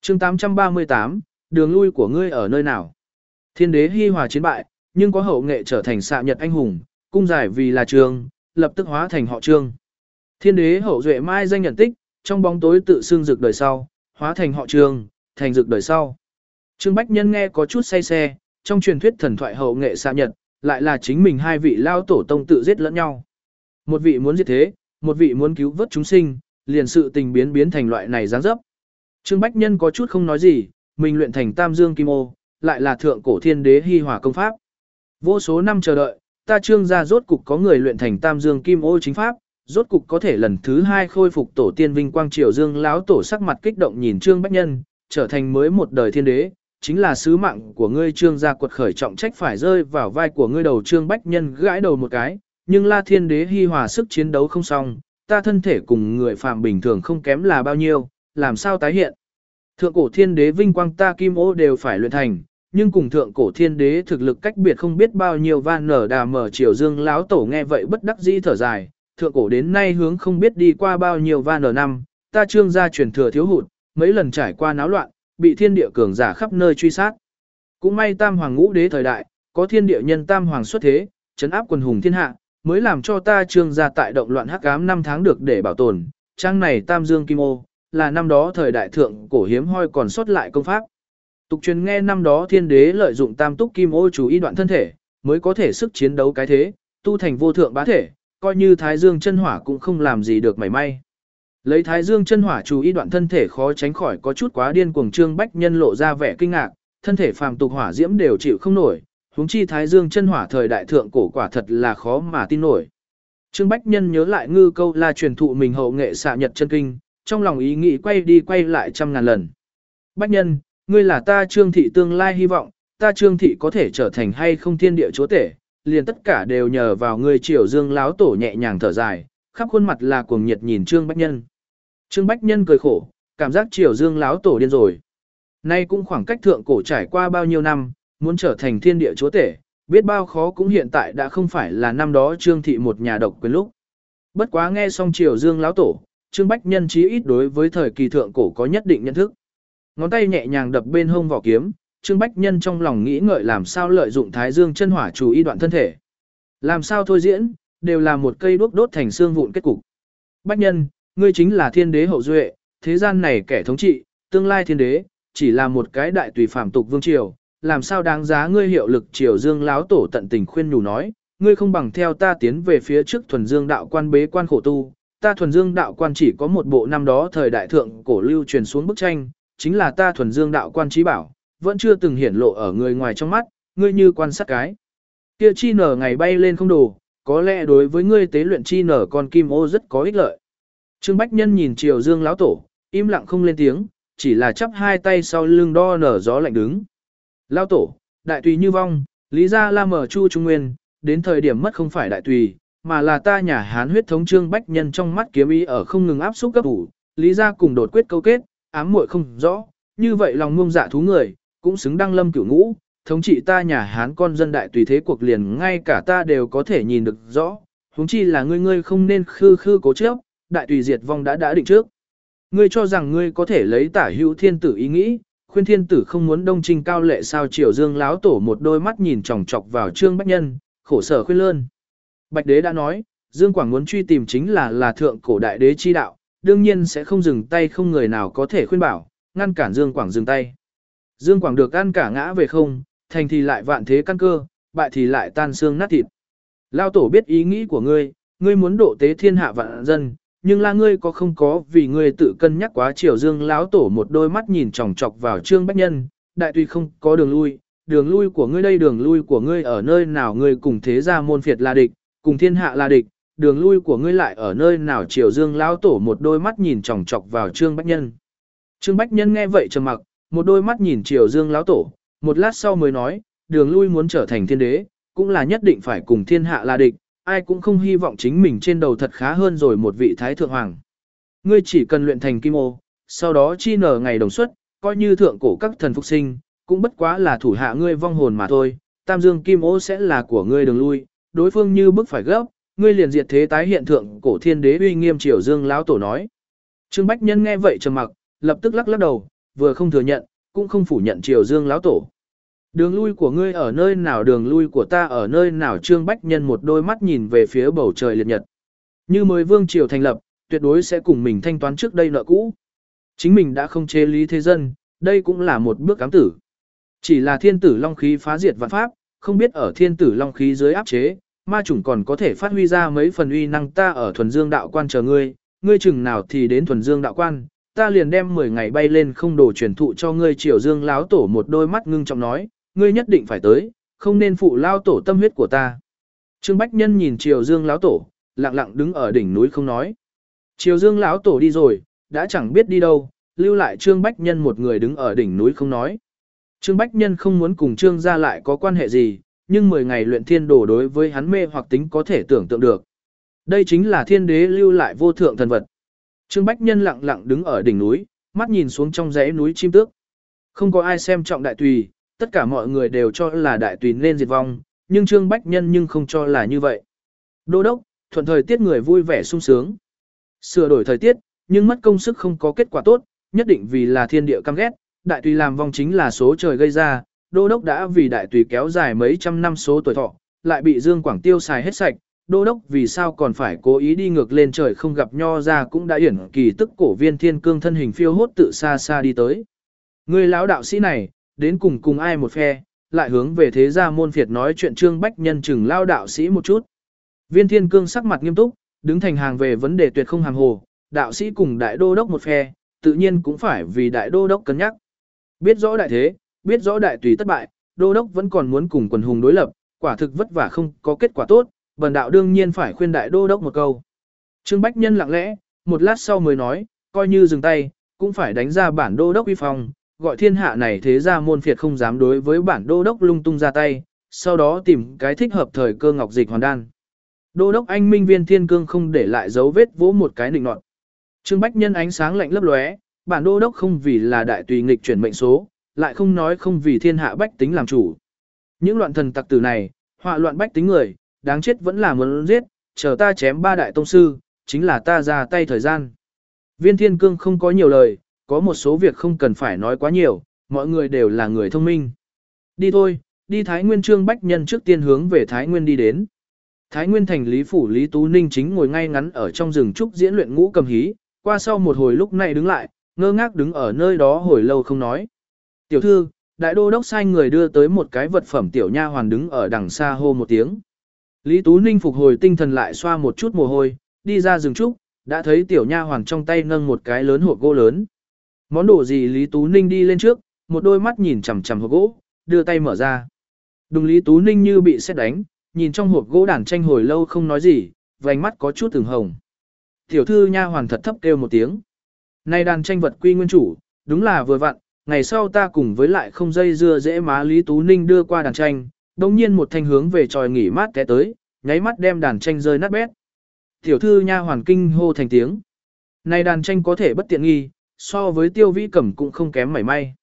chương 838, đường lui của ngươi ở nơi nào? Thiên đế Hi Hòa chiến bại, nhưng có hậu nghệ trở thành xạ nhật anh hùng, cung giải vì là Trương, lập tức hóa thành họ Trương. Thiên đế hậu duệ mai danh nhận tích, trong bóng tối tự xưng rực đời sau, hóa thành họ Trương, thành rực đời sau. Trương Bách Nhân nghe có chút say xe, trong truyền thuyết thần thoại hậu nghệ xạ nhật, lại là chính mình hai vị lao tổ tông tự giết lẫn nhau. Một vị muốn giết thế, một vị muốn cứu vớt chúng sinh, liền sự tình biến thành loại này dáng dấp. Trương Bách Nhân có chút không nói gì, mình luyện thành Tam Dương Kim Ô, lại là thượng cổ thiên đế Hi Hòa công pháp. Vô số năm chờ đợi, ta Trương gia rốt cục có người luyện thành Tam Dương Kim Ô chính pháp, rốt cục có thể lần thứ 2 khôi phục tổ tiên vinh quang triều dương lão tổ sắc mặt kích động nhìn Trương Bách Nhân, trở thành mới một đời thiên đế, chính là sứ mạng của ngươi Trương gia quật khởi trọng trách phải rơi vào vai của ngươi đầu. Trương Bách Nhân gãi đầu một cái, nhưng La Thiên Đế Hi Hòa sức chiến đấu không xong, ta thân thể cùng người phàm bình thường không kém là bao nhiêu, làm sao tái hiện. Thượng cổ thiên đế vinh quang ta Kim Ô đều phải luyện thành, nhưng cùng thượng cổ thiên đế thực lực cách biệt không biết bao nhiêu. Van nở đà mở triều dương lão tổ nghe vậy bất đắc dĩ thở dài, thượng cổ đến nay hướng không biết đi qua bao nhiêu van nở năm, ta Trương gia truyền thừa thiếu hụt, mấy lần trải qua náo loạn, bị thiên địa cường giả khắp nơi truy sát. Cũng may Tam Hoàng Ngũ Đế thời đại, có thiên địa nhân Tam Hoàng xuất thế, trấn áp quần hùng thiên hạ, mới làm cho ta Trương gia tại động loạn hắc ám năm tháng được để bảo tồn. Trang này Tam Dương Kim Ô, là năm đó thời đại thượng cổ hiếm hoi còn sót lại công pháp. Tục truyền nghe năm đó thiên đế lợi dụng Tam Túc Kim Ô chú ý đoạn thân thể, mới có thể sức chiến đấu cái thế, tu thành vô thượng bá thể, coi như Thái Dương chân hỏa cũng không làm gì được mảy may. Lấy Thái Dương chân hỏa chú ý đoạn thân thể khó tránh khỏi có chút quá điên cuồng. Trương Bách Nhân lộ ra vẻ kinh ngạc, thân thể phàm tục hỏa diễm đều chịu không nổi, huống chi Thái Dương chân hỏa thời đại thượng cổ quả thật là khó mà tin nổi. Trương Bách Nhân nhớ lại ngư câu là truyền thụ mình hậu nghệ xạ nhật chân kinh, trong lòng ý nghĩ quay đi quay lại trăm ngàn lần. Bách Nhân, ngươi là ta Trương thị tương lai hy vọng, ta Trương thị có thể trở thành hay không thiên địa chúa tể, liền tất cả đều nhờ vào ngươi. Triều Dương láo tổ nhẹ nhàng thở dài, khắp khuôn mặt là cuồng nhiệt nhìn Trương Bách Nhân. Trương Bách Nhân cười khổ, cảm giác Triều Dương láo tổ điên rồi. Nay cũng khoảng cách thượng cổ trải qua bao nhiêu năm, muốn trở thành thiên địa chúa tể, biết bao khó cũng hiện tại đã không phải là năm đó Trương thị một nhà độc quyền lúc. Bất quá nghe xong Triều Dương láo tổ, Trương Bách Nhân chí ít đối với thời kỳ thượng cổ có nhất định nhận thức. Ngón tay nhẹ nhàng đập bên hông vỏ kiếm, Trương Bách Nhân trong lòng nghĩ ngợi làm sao lợi dụng Thái Dương chân hỏa chú ý đoạn thân thể. Làm sao thôi diễn, đều là một cây đuốc đốt thành xương vụn kết cục. Bách Nhân, ngươi chính là thiên đế hậu duệ, thế gian này kẻ thống trị, tương lai thiên đế, chỉ là một cái đại tùy phàm tục vương triều, làm sao đáng giá ngươi hiệu lực. Triều Dương láo tổ tận tình khuyên nhủ nói, ngươi không bằng theo ta tiến về phía trước Thuần Dương đạo quan bế quan khổ tu. Ta Thuần Dương đạo quan chỉ có một bộ năm đó thời đại thượng cổ lưu truyền xuống bức tranh, chính là ta Thuần Dương đạo quan trí bảo, vẫn chưa từng hiển lộ ở người ngoài trong mắt, ngươi như quan sát cái kia chi nở ngày bay lên không đủ, có lẽ đối với ngươi tế luyện chi nở con Kim Ô rất có ích lợi. Trương Bách Nhân nhìn Triều Dương láo tổ, im lặng không lên tiếng, chỉ là chắp hai tay sau lưng đo nở gió lạnh đứng. Lão tổ, đại tùy như vong, lý gia la mở chu trung nguyên, đến thời điểm mất không phải đại tùy, mà là ta nhà Hán huyết thống. Trương Bách Nhân trong mắt kiếm ý ở không ngừng áp xúc cấp ủ, lý gia cùng đột quyết câu kết, ám muội không rõ, như vậy lòng ngông dạ thú người, cũng xứng đăng lâm cửu ngũ, thống trị ta nhà Hán con dân đại tùy thế cuộc liền ngay cả ta đều có thể nhìn được rõ, huống chi là ngươi không nên khư cố chấp, đại tùy diệt vong đã định trước. Ngươi cho rằng ngươi có thể lấy tả hữu thiên tử ý nghĩ, khuyên thiên tử không muốn đông trinh cao lệ sao? Triều Dương láo tổ một đôi mắt nhìn chòng chọc vào Trương Bách Nhân, khổ sở khuyên lơn. Bạch đế đã nói, Dương Quảng muốn truy tìm chính là thượng cổ đại đế chi đạo, đương nhiên sẽ không dừng tay, không người nào có thể khuyên bảo, ngăn cản Dương Quảng dừng tay. Dương Quảng được ăn cả ngã về không, thành thì lại vạn thế căn cơ, bại thì lại tan xương nát thịt. Lao tổ biết ý nghĩ của ngươi, ngươi muốn độ tế thiên hạ vạn dân, nhưng là ngươi có không có vì ngươi tự cân nhắc quá? Triều Dương láo tổ một đôi mắt nhìn chòng chọc vào Trương Bách Nhân, đại tùy không có đường lui của ngươi đây, đường lui của ngươi ở nơi nào? Ngươi cùng thế gia môn phiệt là địch, cùng thiên hạ là địch, đường lui của ngươi lại ở nơi nào? Triều Dương láo tổ một đôi mắt nhìn chòng chọc vào Trương Bách Nhân. Trương Bách Nhân nghe vậy trầm mặc, một đôi mắt nhìn Triều Dương láo tổ, một lát sau mới nói, đường lui muốn trở thành thiên đế, cũng là nhất định phải cùng thiên hạ là địch, ai cũng không hy vọng chính mình trên đầu thật khá hơn rồi một vị thái thượng hoàng. Ngươi chỉ cần luyện thành Kim Ô, sau đó chi nở ngày đồng xuất, coi như thượng cổ các thần phục sinh, cũng bất quá là thủ hạ ngươi vong hồn mà thôi. Tam Dương Kim Ô sẽ là của ngươi đường lui, đối phương như bức phải gấp, ngươi liền diệt thế tái hiện thượng cổ thiên đế uy nghiêm. Triều Dương lão tổ nói. Trương Bách Nhân nghe vậy trầm mặc, lập tức lắc đầu, vừa không thừa nhận, cũng không phủ nhận Triều Dương lão tổ. Đường lui của ngươi ở nơi nào, đường lui của ta ở nơi nào? Trương Bách Nhân một đôi mắt nhìn về phía bầu trời liệt nhật. Như mới vương triều thành lập, tuyệt đối sẽ cùng mình thanh toán trước đây nợ cũ. Chính mình đã không chế lý thế dân, đây cũng là một bước ám tử. Chỉ là thiên tử long khí phá diệt vạn pháp, không biết ở thiên tử long khí dưới áp chế, ma chủng còn có thể phát huy ra mấy phần uy năng. Ta ở thuần dương đạo quan chờ ngươi, ngươi chừng nào thì đến thuần dương đạo quan, ta liền đem 10 ngày bay lên không đồ truyền thụ cho ngươi. Triều Dương lão tổ một đôi mắt ngưng trọng nói, ngươi nhất định phải tới, không nên phụ lao tổ tâm huyết của ta. Trương Bách Nhân nhìn Triều Dương lão tổ, lặng lặng đứng ở đỉnh núi không nói. Triều Dương lão tổ đi rồi, đã chẳng biết đi đâu, lưu lại Trương Bách Nhân một người đứng ở đỉnh núi không nói. Trương Bách Nhân không muốn cùng Trương gia lại có quan hệ gì, nhưng 10 ngày luyện thiên đồ đối với hắn mê hoặc tính có thể tưởng tượng được. Đây chính là thiên đế lưu lại vô thượng thần vật. Trương Bách Nhân lặng lặng đứng ở đỉnh núi, mắt nhìn xuống trong dãy núi chim tước. Không có ai xem trọng đại tùy, tất cả mọi người đều cho là đại tùy nên diệt vong, nhưng Trương Bách Nhân nhưng không cho là như vậy. Đô đốc, thuận thời tiết người vui vẻ sung sướng. Sửa đổi thời tiết, nhưng mất công sức không có kết quả tốt, nhất định vì là thiên địa căm ghét, đại tùy làm vong chính là số trời gây ra, đô đốc đã vì đại tùy kéo dài mấy trăm năm số tuổi thọ, lại bị Dương Quảng tiêu xài hết sạch, đô đốc vì sao còn phải cố ý đi ngược lên trời? Không gặp Nho ra cũng đã yển kỳ tức cổ Viên Thiên Cương thân hình phiêu hốt tự xa xa đi tới. Người lão đạo sĩ này, đến cùng ai một phe, lại hướng về thế gia môn phiệt nói chuyện. Trương Bách Nhân chừng lao đạo sĩ một chút. Viên Thiên Cương sắc mặt nghiêm túc, đứng thành hàng về vấn đề tuyệt không hàm hồ, đạo sĩ cùng đại đô đốc một phe, tự nhiên cũng phải vì đại đô đốc cân nhắc. Biết rõ đại thế, biết rõ đại tùy thất bại, đô đốc vẫn còn muốn cùng quần hùng đối lập, quả thực vất vả không có kết quả tốt, bần đạo đương nhiên phải khuyên đại đô đốc một câu. Trương Bách Nhân lặng lẽ, một lát sau mới nói, coi như dừng tay, cũng phải đánh ra bản đô đốc uy phong, gọi thiên hạ này thế ra môn phiệt không dám đối với bản đô đốc lung tung ra tay, sau đó tìm cái thích hợp thời cơ ngọc dịch hoàn đan. Đô đốc anh minh Viên Thiên Cương không để lại dấu vết vỗ một cái nịnh nọt. Trương Bách Nhân ánh sáng lạnh lấp lóe, bản đô đốc không vì là đại tùy nghịch chuyển mệnh số, lại không nói không vì thiên hạ bách tính làm chủ. Những loạn thần tặc tử này, họa loạn bách tính người, đáng chết vẫn là muốn giết, chờ ta chém 3 đại tông sư, chính là ta ra tay thời gian. Viên Thiên Cương không có nhiều lời, có một số việc không cần phải nói quá nhiều, mọi người đều là người thông minh. Đi thôi, đi Thái Nguyên. Trương Bách Nhân trước tiên hướng về Thái Nguyên đi đến. Thái Nguyên thành Lý phủ Lý Tú Ninh chính ngồi ngay ngắn ở trong rừng trúc diễn luyện ngũ cầm hí, qua sau một hồi lúc này đứng lại, ngơ ngác đứng ở nơi đó hồi lâu không nói. Tiểu thư, đại đô đốc sai người đưa tới một cái vật phẩm. Tiểu nha hoàn đứng ở đằng xa hô một tiếng. Lý Tú Ninh phục hồi tinh thần lại, xoa một chút mồ hôi, đi ra rừng trúc, đã thấy tiểu nha hoàn trong tay nâng một cái lớn hộp gỗ lớn. Món đồ gì? Lý Tú Ninh đi lên trước, một đôi mắt nhìn chằm chằm hộp gỗ, đưa tay mở ra. Đùng, Lý Tú Ninh như bị sét đánh, nhìn trong hộp gỗ đàn tranh hồi lâu không nói gì, vành mắt có chút ửng hồng. Tiểu thư nha hoàn thật thấp kêu một tiếng. Này đàn tranh vật quy nguyên chủ, đúng là vừa vặn, ngày sau ta cùng với lại không dây dưa dễ má. Lý Tú Ninh đưa qua đàn tranh, đồng nhiên một thanh hướng về tròi nghỉ mát té tới, nháy mắt đem đàn tranh rơi nát bét. Tiểu thư nha hoàn kinh hô thành tiếng. Này đàn tranh có thể bất tiện nghi, so với Tiêu Vĩ Cẩm cũng không kém mảy may.